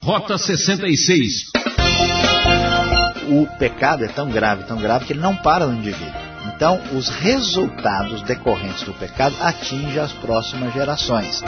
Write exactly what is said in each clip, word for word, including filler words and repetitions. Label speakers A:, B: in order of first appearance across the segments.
A: Rota sessenta e seis.
B: O pecado é tão grave, tão grave, que ele não para no indivíduo. Então, os resultados decorrentes do pecado atingem as próximas gerações.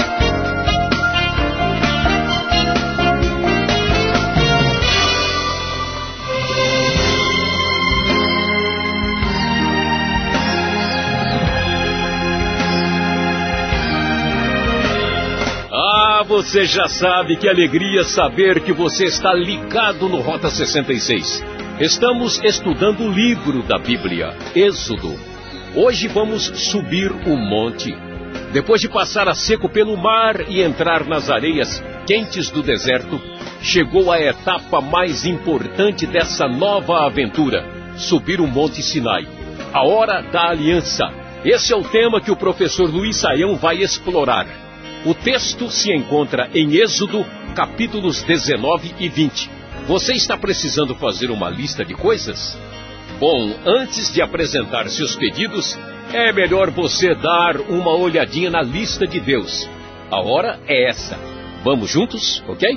A: Ah, você já sabe, que alegria saber que você está ligado no Rota sessenta e seis. Estamos estudando o livro da Bíblia, Êxodo. Hoje vamos subir o monte. Depois de passar a seco pelo mar e entrar nas areias quentes do deserto, chegou a etapa mais importante dessa nova aventura: subir o Monte Sinai, a hora da aliança. Esse é o tema que o professor Luiz Saião vai explorar. O texto se encontra em Êxodo, capítulos dezenove e vinte. Você está precisando fazer uma lista de coisas? Bom, antes de apresentar seus pedidos, é melhor você dar uma olhadinha na lista de Deus. A hora é essa. Vamos juntos, ok?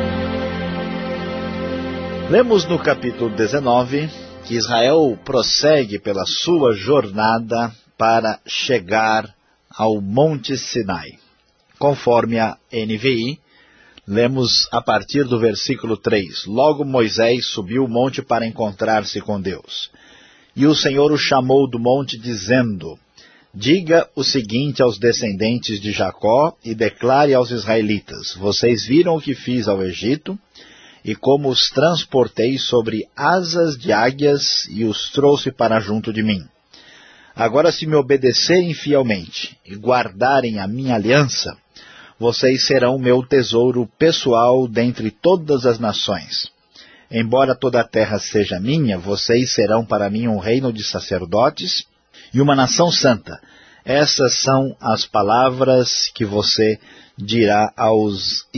B: Lemos no capítulo dezenove que Israel prossegue pela sua jornada para chegar ao Monte Sinai. Conforme a N V I, lemos a partir do versículo três. Logo Moisés subiu o monte para encontrar-se com Deus. E o Senhor o chamou do monte, dizendo: diga o seguinte aos descendentes de Jacó e declare aos israelitas: vocês viram o que fiz ao Egito e como os transportei sobre asas de águias e os trouxe para junto de mim. Agora, se me obedecerem fielmente e guardarem a minha aliança, vocês serão meu tesouro pessoal dentre todas as nações. Embora toda a terra seja minha, vocês serão para mim um reino de sacerdotes e uma nação santa. Essas são as palavras que você dirá aos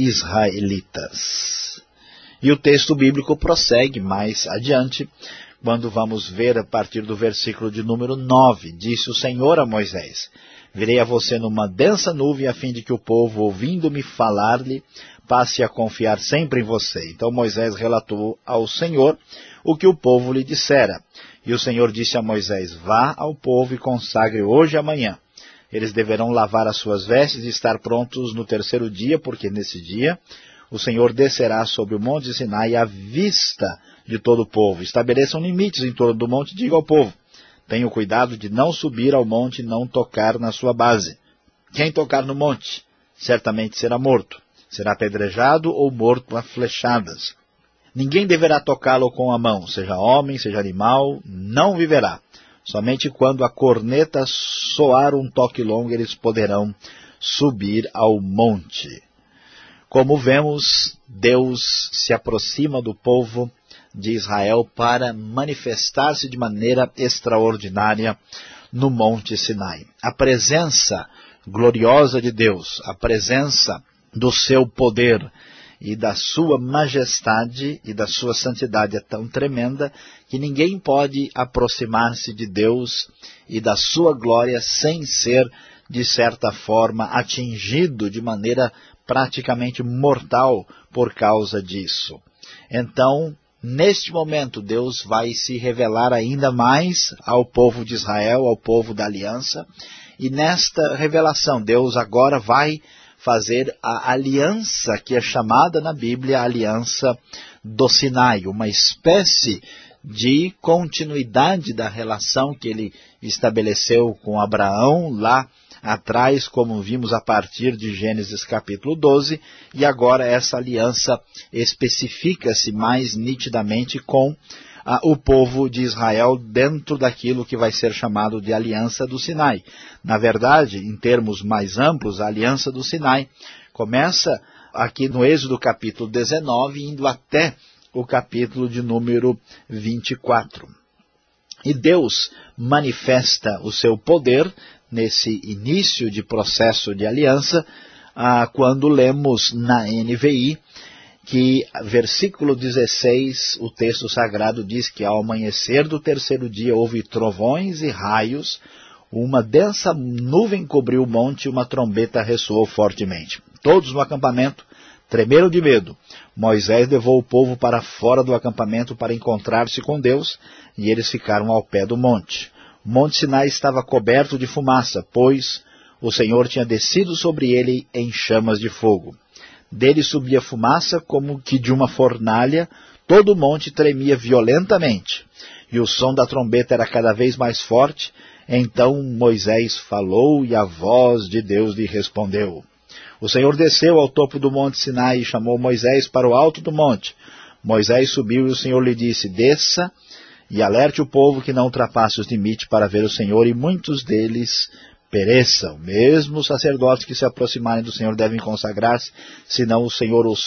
B: israelitas. E o texto bíblico prossegue mais adiante, quando vamos ver a partir do versículo de número nove. Disse o Senhor a Moisés: virei a você numa densa nuvem, a fim de que o povo, ouvindo-me falar-lhe, passe a confiar sempre em você. Então Moisés relatou ao Senhor o que o povo lhe dissera. E o Senhor disse a Moisés: vá ao povo e consagre hoje e amanhã. Eles deverão lavar as suas vestes e estar prontos no terceiro dia, porque nesse dia o Senhor descerá sobre o monte Sinai à vista de todo o povo. Estabeleçam limites em torno do monte e diga ao povo: tenham cuidado de não subir ao monte e não tocar na sua base. Quem tocar no monte certamente será morto. Será apedrejado ou morto a flechadas. Ninguém deverá tocá-lo com a mão, seja homem, seja animal, não viverá. Somente quando a corneta soar um toque longo, eles poderão subir ao monte. Como vemos, Deus se aproxima do povo de Israel para manifestar-se de maneira extraordinária no Monte Sinai. A presença gloriosa de Deus, a presença do seu poder e da sua majestade e da sua santidade é tão tremenda que ninguém pode aproximar-se de Deus e da sua glória sem ser, de certa forma, atingido de maneira praticamente mortal por causa disso. Então, neste momento, Deus vai se revelar ainda mais ao povo de Israel, ao povo da aliança, e nesta revelação, Deus agora vai fazer a aliança que é chamada na Bíblia a aliança do Sinai, uma espécie de continuidade da relação que ele estabeleceu com Abraão lá atrás, como vimos a partir de Gênesis capítulo doze, e agora essa aliança especifica-se mais nitidamente com ah, o povo de Israel dentro daquilo que vai ser chamado de aliança do Sinai. Na verdade, em termos mais amplos, a aliança do Sinai começa aqui no Êxodo capítulo dezenove, indo até o capítulo de número vinte e quatro. E Deus manifesta o seu poder nesse início de processo de aliança, ah, quando lemos na N V I, que versículo dezesseis, o texto sagrado diz que ao amanhecer do terceiro dia houve trovões e raios, uma densa nuvem cobriu o monte e uma trombeta ressoou fortemente. Todos no acampamento tremeram de medo. Moisés levou o povo para fora do acampamento para encontrar-se com Deus, e eles ficaram ao pé do monte. O monte Sinai estava coberto de fumaça, pois o Senhor tinha descido sobre ele em chamas de fogo. Dele subia fumaça como que de uma fornalha, todo o monte tremia violentamente, e o som da trombeta era cada vez mais forte. Então Moisés falou, e a voz de Deus lhe respondeu. O Senhor desceu ao topo do monte Sinai e chamou Moisés para o alto do monte. Moisés subiu e o Senhor lhe disse, desça e alerte o povo que não ultrapasse os limites para ver o Senhor, e muitos deles pereçam. Mesmo os sacerdotes que se aproximarem do Senhor devem consagrar-se, senão o Senhor os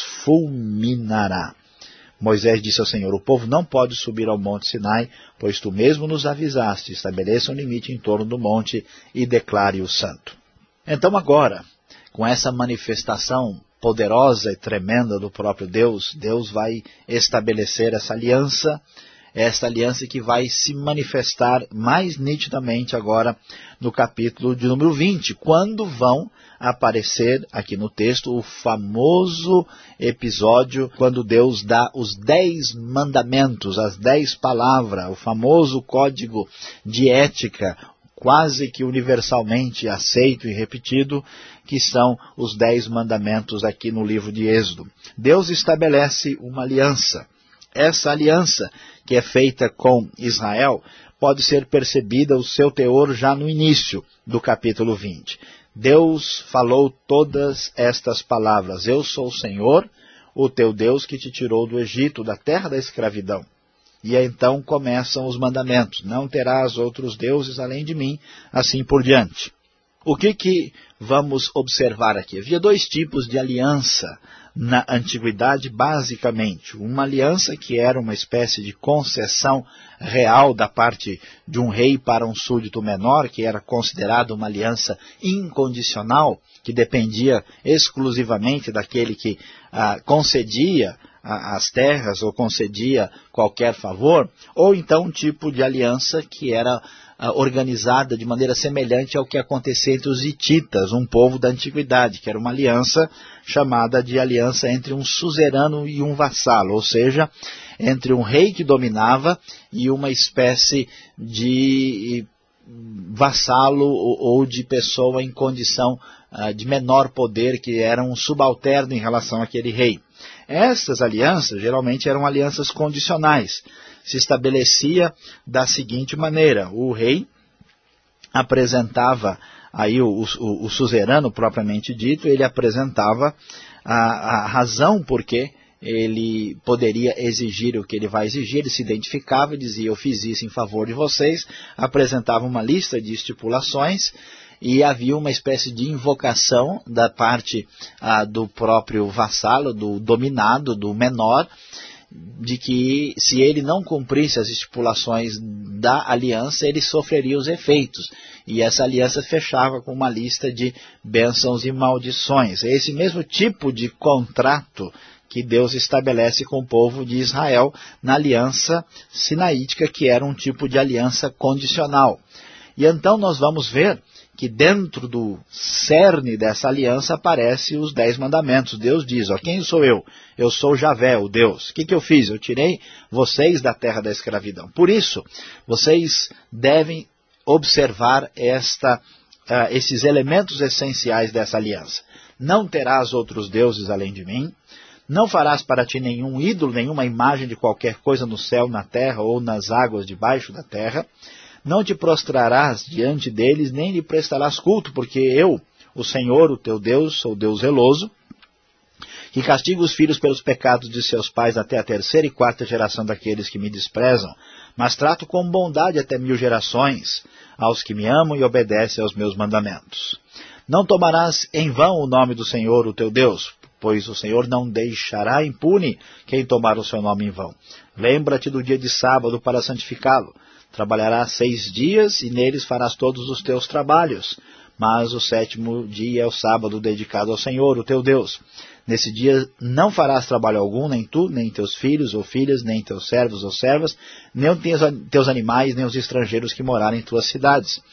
B: fulminará. Moisés disse ao Senhor, o povo não pode subir ao monte Sinai, pois tu mesmo nos avisaste, estabeleça um limite em torno do monte e declare-o santo. Então agora, com essa manifestação poderosa e tremenda do próprio Deus, Deus vai estabelecer essa aliança, esta aliança que vai se manifestar mais nitidamente agora no capítulo de número vinte, quando vão aparecer aqui no texto o famoso episódio quando Deus dá os dez mandamentos, as dez palavras, o famoso código de ética, quase que universalmente aceito e repetido, que são os dez mandamentos aqui no livro de Êxodo. Deus estabelece uma aliança. Essa aliança que é feita com Israel pode ser percebida o seu teor já no início do capítulo vinte. Deus falou todas estas palavras, eu sou o Senhor, o teu Deus que te tirou do Egito, da terra da escravidão. E então começam os mandamentos, não terás outros deuses além de mim, assim por diante. O que que vamos observar aqui? Havia dois tipos de aliança na antiguidade, basicamente. Uma aliança que era uma espécie de concessão real da parte de um rei para um súdito menor, que era considerada uma aliança incondicional, que dependia exclusivamente daquele que ah, concedia as terras ou concedia qualquer favor, ou então um tipo de aliança que era ah, organizada de maneira semelhante ao que acontecia entre os hititas, um povo da antiguidade, que era uma aliança chamada de aliança entre um suzerano e um vassalo, ou seja, entre um rei que dominava e uma espécie de vassalo ou de pessoa em condição ah, de menor poder, que era um subalterno em relação àquele rei. Essas alianças geralmente eram alianças condicionais. Se estabelecia da seguinte maneira: o rei apresentava, aí o, o, o suzerano propriamente dito, ele apresentava a, a razão por que ele poderia exigir o que ele vai exigir, ele se identificava e dizia, eu fiz isso em favor de vocês, apresentava uma lista de estipulações, e havia uma espécie de invocação da parte ah, do próprio vassalo, do dominado, do menor, de que se ele não cumprisse as estipulações da aliança, ele sofreria os efeitos. E essa aliança fechava com uma lista de bênçãos e maldições. É esse mesmo tipo de contrato que Deus estabelece com o povo de Israel na aliança sinaítica, que era um tipo de aliança condicional. E então nós vamos ver que dentro do cerne dessa aliança aparecem os dez mandamentos. Deus diz, ó, quem sou eu? Eu sou Javé, o Deus. O que, que eu fiz? Eu tirei vocês da terra da escravidão. Por isso, vocês devem observar esta, uh, esses elementos essenciais dessa aliança. Não terás outros deuses além de mim. Não farás para ti nenhum ídolo, nenhuma imagem de qualquer coisa no céu, na terra ou nas águas debaixo da terra. Não te prostrarás diante deles, nem lhe prestarás culto, porque eu, o Senhor, o teu Deus, sou Deus zeloso, que castigo os filhos pelos pecados de seus pais até a terceira e quarta geração daqueles que me desprezam, mas trato com bondade até mil gerações aos que me amam e obedecem aos meus mandamentos. Não tomarás em vão o nome do Senhor, o teu Deus, pois o Senhor não deixará impune quem tomar o seu nome em vão. Lembra-te do dia de sábado para santificá-lo. Trabalharás seis dias e neles farás todos os teus trabalhos. Mas o sétimo dia é o sábado dedicado ao Senhor, o teu Deus. Nesse dia não farás trabalho algum, nem tu, nem teus filhos ou filhas, nem teus servos ou servas, nem teus animais, nem os estrangeiros que morarem em tuas cidades.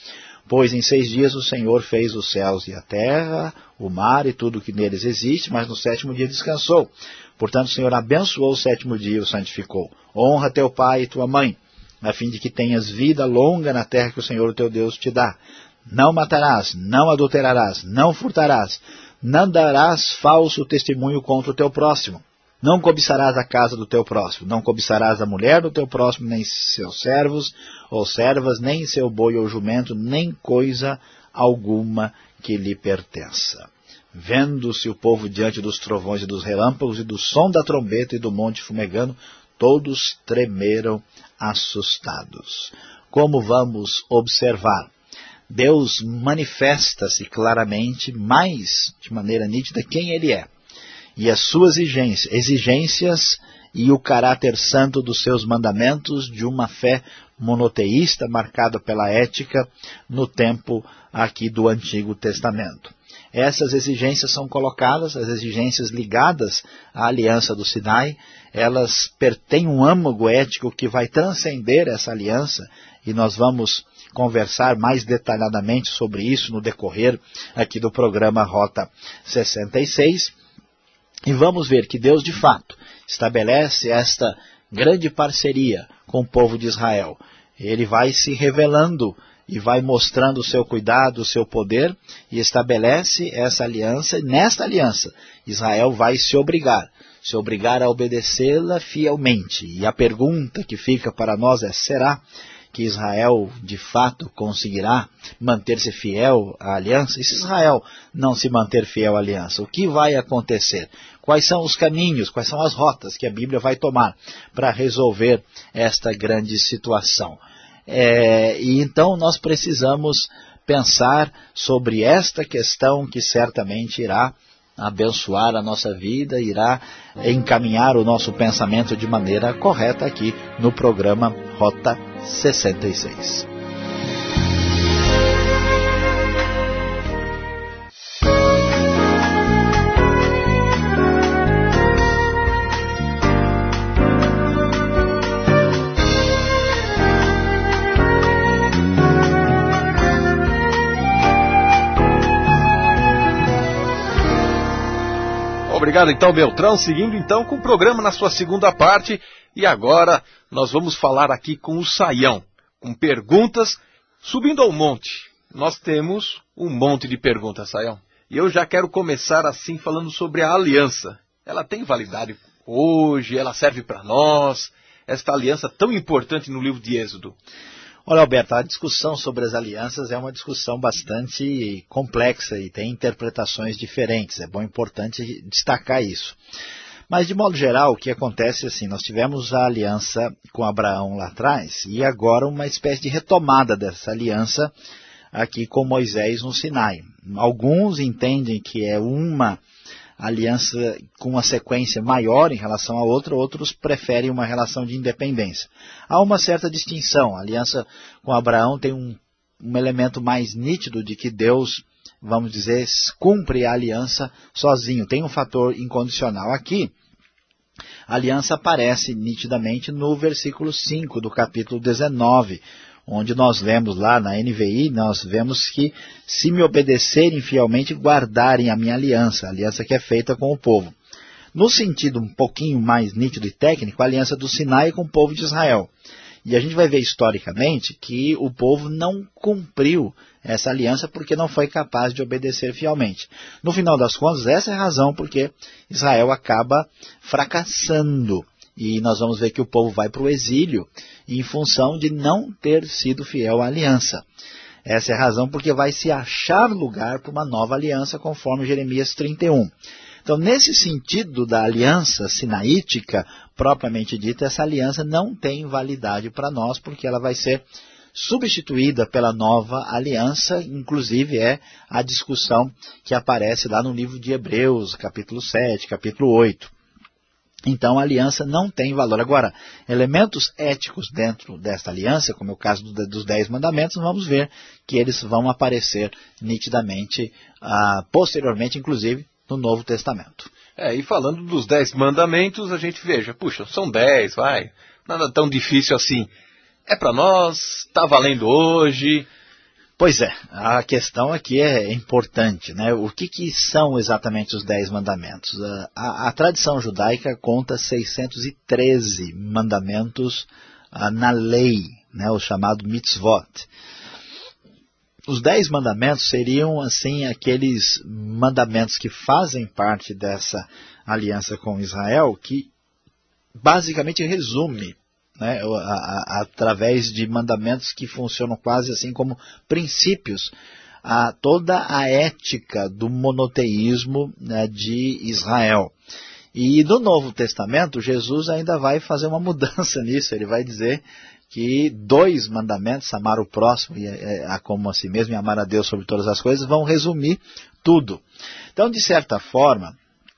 B: Pois em seis dias o Senhor fez os céus e a terra, o mar e tudo que neles existe, mas no sétimo dia descansou. Portanto, o Senhor abençoou o sétimo dia e o santificou. Honra teu pai e tua mãe, a fim de que tenhas vida longa na terra que o Senhor, o teu Deus, te dá. Não matarás, não adulterarás, não furtarás, não darás falso testemunho contra o teu próximo. Não cobiçarás a casa do teu próximo, não cobiçarás a mulher do teu próximo, nem seus servos ou servas, nem seu boi ou jumento, nem coisa alguma que lhe pertença. Vendo-se o povo diante dos trovões e dos relâmpagos e do som da trombeta e do monte fumegando, todos tremeram assustados. Como vamos observar? Deus manifesta-se claramente, mais de maneira nítida, quem Ele é. E as suas exigências, exigências e o caráter santo dos seus mandamentos, de uma fé monoteísta marcada pela ética no tempo aqui do Antigo Testamento. Essas exigências são colocadas, as exigências ligadas à aliança do Sinai, elas têm um âmago ético que vai transcender essa aliança, e nós vamos conversar mais detalhadamente sobre isso no decorrer aqui do programa Rota sessenta e seis. E vamos ver que Deus, de fato, estabelece esta grande parceria com o povo de Israel. Ele vai se revelando e vai mostrando o seu cuidado, o seu poder, e estabelece essa aliança. E nesta aliança, Israel vai se obrigar, se obrigar a obedecê-la fielmente. E a pergunta que fica para nós é, será que Israel, de fato, conseguirá manter-se fiel à aliança? E se Israel não se manter fiel à aliança, o que vai acontecer? Quais são os caminhos, quais são as rotas que a Bíblia vai tomar para resolver esta grande situação? É, e então nós precisamos pensar sobre esta questão que certamente irá abençoar a nossa vida, irá encaminhar o nosso pensamento de maneira correta aqui no programa Rota sessenta e seis.
A: Obrigado então, Beltrão, seguindo então com o programa na sua segunda parte, e agora nós vamos falar aqui com o Saião, com perguntas, subindo ao monte. Nós temos um monte de perguntas, Saião, e eu já quero começar assim falando sobre a aliança. Ela tem validade hoje, ela serve para nós, esta aliança tão importante no livro de Êxodo.
B: Olha, Alberto, a discussão sobre as alianças é uma discussão bastante complexa e tem interpretações diferentes. É bom, importante destacar isso. Mas, de modo geral, o que acontece é assim, nós tivemos a aliança com Abraão lá atrás e agora uma espécie de retomada dessa aliança aqui com Moisés no Sinai. Alguns entendem que é uma aliança com uma sequência maior em relação a outra, outros preferem uma relação de independência. Há uma certa distinção. A aliança com Abraão tem um, um elemento mais nítido de que Deus, vamos dizer, cumpre a aliança sozinho. Tem um fator incondicional. Aqui, a aliança aparece nitidamente no versículo cinco do capítulo dezenove, onde nós vemos lá na N V I, nós vemos que se me obedecerem fielmente, guardarem a minha aliança, a aliança que é feita com o povo. No sentido um pouquinho mais nítido e técnico, a aliança do Sinai com o povo de Israel. E a gente vai ver historicamente que o povo não cumpriu essa aliança porque não foi capaz de obedecer fielmente. No final das contas, essa é a razão porque Israel acaba fracassando. E nós vamos ver que o povo vai para o exílio em função de não ter sido fiel à aliança. Essa é a razão porque vai se achar lugar para uma nova aliança, conforme Jeremias trinta e um. Então, nesse sentido da aliança sinaítica, propriamente dita, essa aliança não tem validade para nós, porque ela vai ser substituída pela nova aliança, inclusive é a discussão que aparece lá no livro de Hebreus, capítulo sete, capítulo oito. Então, a aliança não tem valor. Agora, elementos éticos dentro desta aliança, como é o caso do, dos Dez Mandamentos, vamos ver que eles vão aparecer nitidamente, ah, posteriormente, inclusive, no Novo Testamento.
A: É, e falando dos Dez Mandamentos, a gente veja, puxa, são dez, vai, nada tão difícil assim. É para nós, está valendo hoje.
B: Pois é, a questão aqui é importante, né? O que, que são exatamente os dez mandamentos? A, a, a tradição judaica conta seiscentos e treze mandamentos a, na lei, né? O chamado mitzvot. Os dez mandamentos seriam, assim, aqueles mandamentos que fazem parte dessa aliança com Israel, que basicamente resume, né, a, a, através de mandamentos que funcionam quase assim como princípios, a toda a ética do monoteísmo, né, de Israel. E no Novo Testamento, Jesus ainda vai fazer uma mudança nisso. Ele vai dizer que dois mandamentos, amar o próximo e a como a si mesmo e amar a Deus sobre todas as coisas, vão resumir tudo. Então, de certa forma,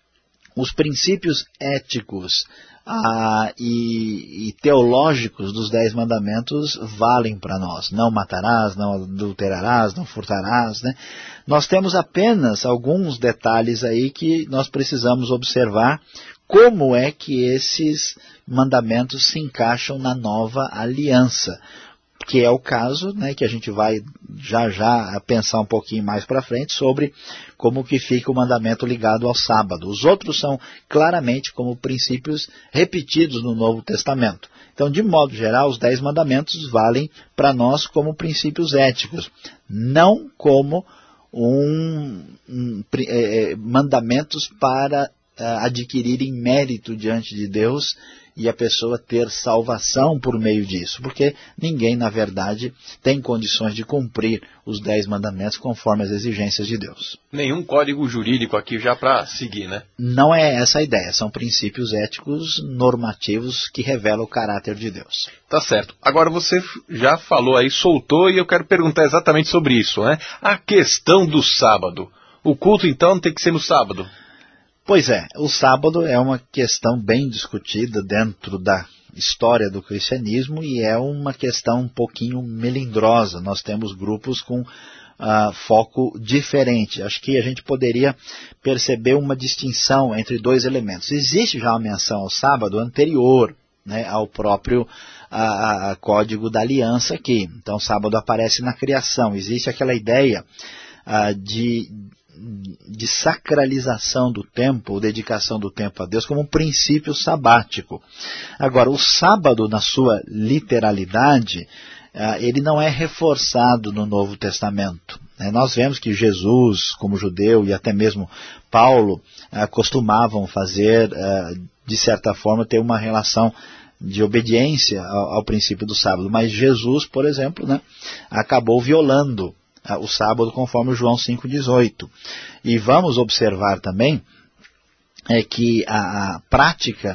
B: os princípios éticos ah, e, e teológicos dos dez mandamentos valem para nós. Não matarás, não adulterarás, não furtarás, né? Nós temos apenas alguns detalhes aí que nós precisamos observar como é que esses mandamentos se encaixam na nova aliança, que é o caso, né, que a gente vai já já pensar um pouquinho mais para frente sobre como que fica o mandamento ligado ao sábado. Os outros são claramente como princípios repetidos no Novo Testamento. Então, de modo geral, os dez mandamentos valem para nós como princípios éticos, não como um, um, é, mandamentos para adquirirem mérito diante de Deus e a pessoa ter salvação por meio disso, porque ninguém, na verdade, tem condições de cumprir os dez mandamentos conforme as exigências de Deus.
A: Nenhum código jurídico aqui já para seguir, né?
B: Não é essa a ideia, são princípios éticos normativos que revelam o caráter de Deus.
A: Tá certo. Agora você já falou aí, soltou, e eu quero perguntar exatamente sobre isso, né? A questão do sábado. O culto, então, tem que ser no sábado?
B: Pois é, o sábado é uma questão bem discutida dentro da história do cristianismo e é uma questão um pouquinho melindrosa. Nós temos grupos com uh, foco diferente. Acho que a gente poderia perceber uma distinção entre dois elementos. Existe já uma menção ao sábado anterior, né, ao próprio uh, uh, Código da Aliança aqui. Então, o sábado aparece na criação. Existe aquela ideia uh, de... de sacralização do tempo, ou dedicação do tempo a Deus, como um princípio sabático. Agora, o sábado, na sua literalidade, ele não é reforçado no Novo Testamento. Nós vemos que Jesus, como judeu, e até mesmo Paulo, costumavam fazer, de certa forma, ter uma relação de obediência ao, ao princípio do sábado. Mas Jesus, por exemplo, né, acabou violando o sábado, conforme João cinco, dezoito. E vamos observar também é, que a, a prática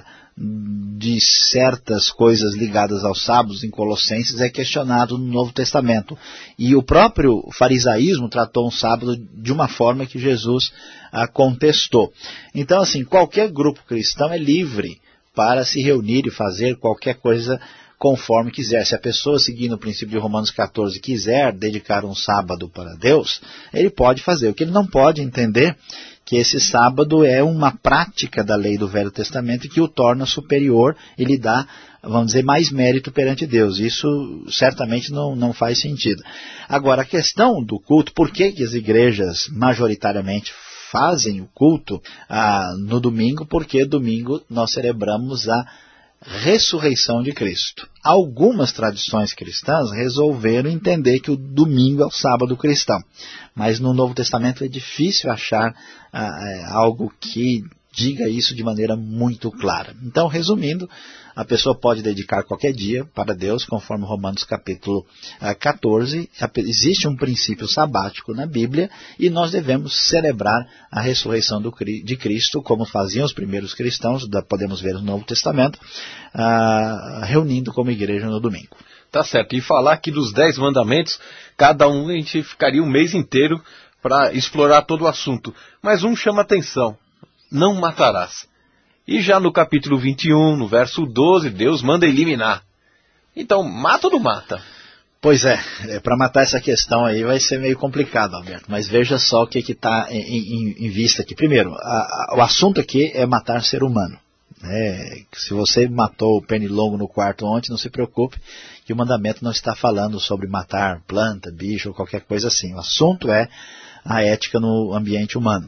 B: de certas coisas ligadas aos sábados em Colossenses é questionado no Novo Testamento. E o próprio farisaísmo tratou um sábado de uma forma que Jesus a, contestou. Então, assim, qualquer grupo cristão é livre para se reunir e fazer qualquer coisa conforme quiser. Se a pessoa, seguindo o princípio de Romanos catorze, quiser dedicar um sábado para Deus, ele pode fazer. O que ele não pode entender que esse sábado é uma prática da lei do Velho Testamento e que o torna superior e lhe dá, vamos dizer, mais mérito perante Deus. Isso certamente não, não faz sentido. Agora, a questão do culto, por que que as igrejas majoritariamente fazem o culto ah, no domingo? Porque domingo nós celebramos a ressurreição de Cristo. Algumas tradições cristãs resolveram entender que o domingo é o sábado cristão, mas no Novo Testamento é difícil achar ah, algo que diga isso de maneira muito clara. Então, resumindo, a pessoa pode dedicar qualquer dia para Deus, conforme Romanos capítulo catorze. Existe um princípio sabático na Bíblia e nós devemos celebrar a ressurreição do, de Cristo, como faziam os primeiros cristãos, podemos ver no Novo Testamento, uh, reunindo como igreja no domingo.
A: Tá certo. E falar aqui dos dez mandamentos, cada um a gente ficaria um mês inteiro para explorar todo o assunto. Mas um chama atenção: não matarás. E já no capítulo vinte e um, no verso doze, Deus manda eliminar. Então, mata ou não mata?
B: Pois é, é para matar essa questão aí vai ser meio complicado, Alberto. Mas veja só o que está em, em, em vista aqui. Primeiro, a, a, o assunto aqui é matar ser humano. É, se você matou o pernilongo no quarto ontem, não se preocupe, que o mandamento não está falando sobre matar planta, bicho ou qualquer coisa assim. O assunto é a ética no ambiente humano.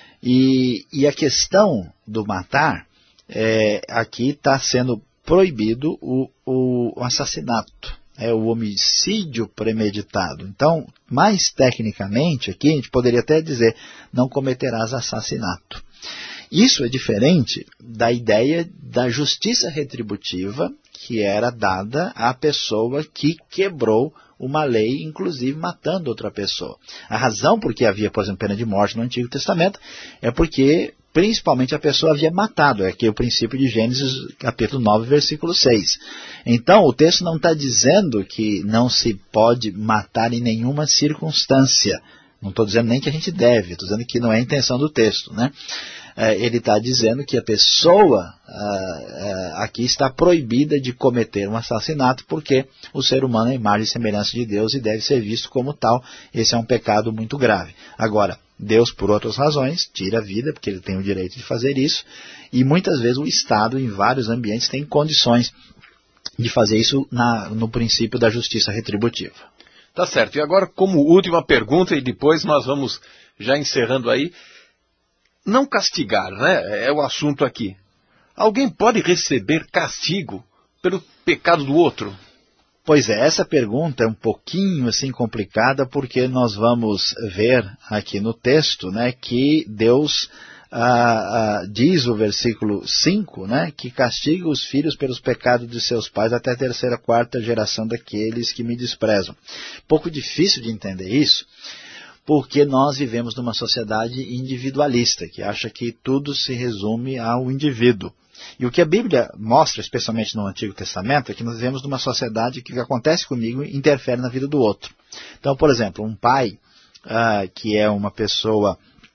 B: E, e a questão do matar, é, aqui está sendo proibido o, o, o assassinato, é o homicídio premeditado. Então, mais tecnicamente, aqui a gente poderia até dizer, não cometerás assassinato. Isso é diferente da ideia da justiça retributiva que era dada à pessoa que quebrou uma lei, inclusive matando outra pessoa. A razão por que havia, por exemplo, pena de morte no Antigo Testamento é porque, principalmente, a pessoa havia matado. É aqui o princípio de Gênesis, capítulo nove, versículo seis. Então, o texto não está dizendo que não se pode matar em nenhuma circunstância. Não estou dizendo nem que a gente deve, estou dizendo que não é a intenção do texto, né? Ele está dizendo que a pessoa aqui está proibida de cometer um assassinato porque o ser humano é a imagem e semelhança de Deus e deve ser visto como tal. Esse é um pecado muito grave. Agora, Deus, por outras razões, tira a vida, porque ele tem o direito de fazer isso, e muitas vezes o Estado, em vários ambientes, tem condições de fazer isso na, no princípio da justiça retributiva.
A: Tá certo. E agora, como última pergunta, e depois nós vamos já encerrando aí, não castigar, né? É o assunto aqui. Alguém pode receber castigo pelo pecado do outro?
B: Pois é, essa pergunta é um pouquinho assim complicada, porque nós vamos ver aqui no texto, né, que Deus ah, ah, diz o versículo cinco, né, que castiga os filhos pelos pecados de seus pais até a terceira, quarta geração daqueles que me desprezam. Pouco difícil de entender isso, porque nós vivemos numa sociedade individualista, que acha que tudo se resume ao indivíduo. E o que a Bíblia mostra, especialmente no Antigo Testamento, é que nós vivemos numa sociedade que o que acontece comigo interfere na vida do outro. Então, por exemplo, um pai ah, que é uma pessoa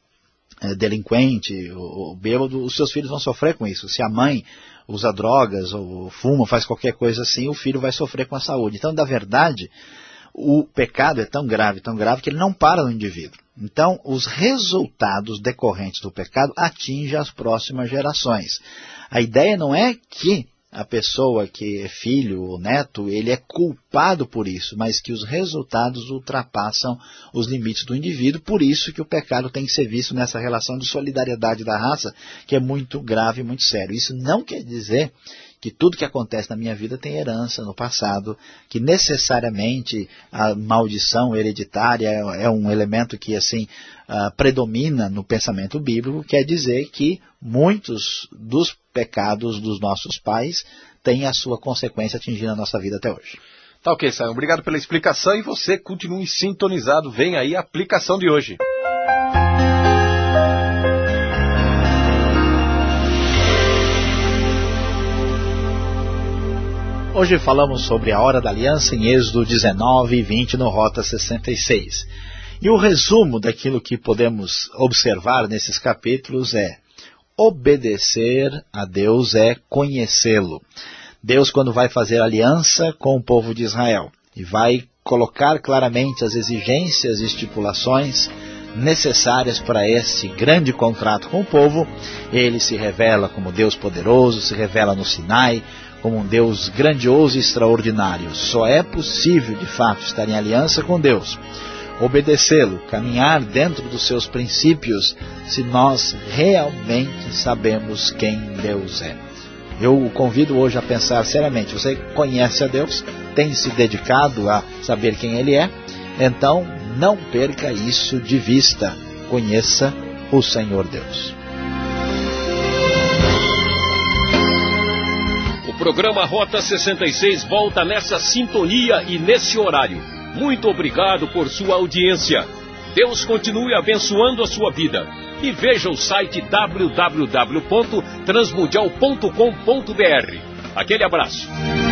B: é, delinquente, ou bêbado, os seus filhos vão sofrer com isso. Se a mãe usa drogas, ou fuma, faz qualquer coisa assim, o filho vai sofrer com a saúde. Então, na verdade, o pecado é tão grave, tão grave, que ele não para no indivíduo. Então, os resultados decorrentes do pecado atingem as próximas gerações. A ideia não é que a pessoa que é filho ou neto, ele é culpado por isso, mas que os resultados ultrapassam os limites do indivíduo. Por isso que o pecado tem que ser visto nessa relação de solidariedade da raça, que é muito grave e muito sério. Isso não quer dizer que tudo que acontece na minha vida tem herança no passado, que necessariamente a maldição hereditária é um elemento que assim uh, predomina no pensamento bíblico. Quer dizer que muitos dos pecados dos nossos pais têm a sua consequência atingindo a nossa vida até hoje.
A: Tá ok, Simon. Obrigado pela explicação e você continue sintonizado. Vem aí a aplicação de hoje.
B: Hoje falamos sobre a hora da aliança em Êxodo dezenove e vinte no Rota sessenta e seis. E o resumo daquilo que podemos observar nesses capítulos é: obedecer a Deus é conhecê-lo. Deus, quando vai fazer aliança com o povo de Israel e vai colocar claramente as exigências e estipulações necessárias para esse grande contrato com o povo, ele se revela como Deus poderoso, se revela no Sinai como um Deus grandioso e extraordinário. Só é possível, de fato, estar em aliança com Deus, obedecê-lo, caminhar dentro dos seus princípios, se nós realmente sabemos quem Deus é. Eu o convido hoje a pensar seriamente: você conhece a Deus? Tem se dedicado a saber quem Ele é? Então, não perca isso de vista. Conheça o Senhor Deus.
A: O programa Rota sessenta e seis volta nessa sintonia e nesse horário. Muito obrigado por sua audiência. Deus continue abençoando a sua vida. E veja o site w w w ponto transmundial ponto com ponto b r. Aquele abraço.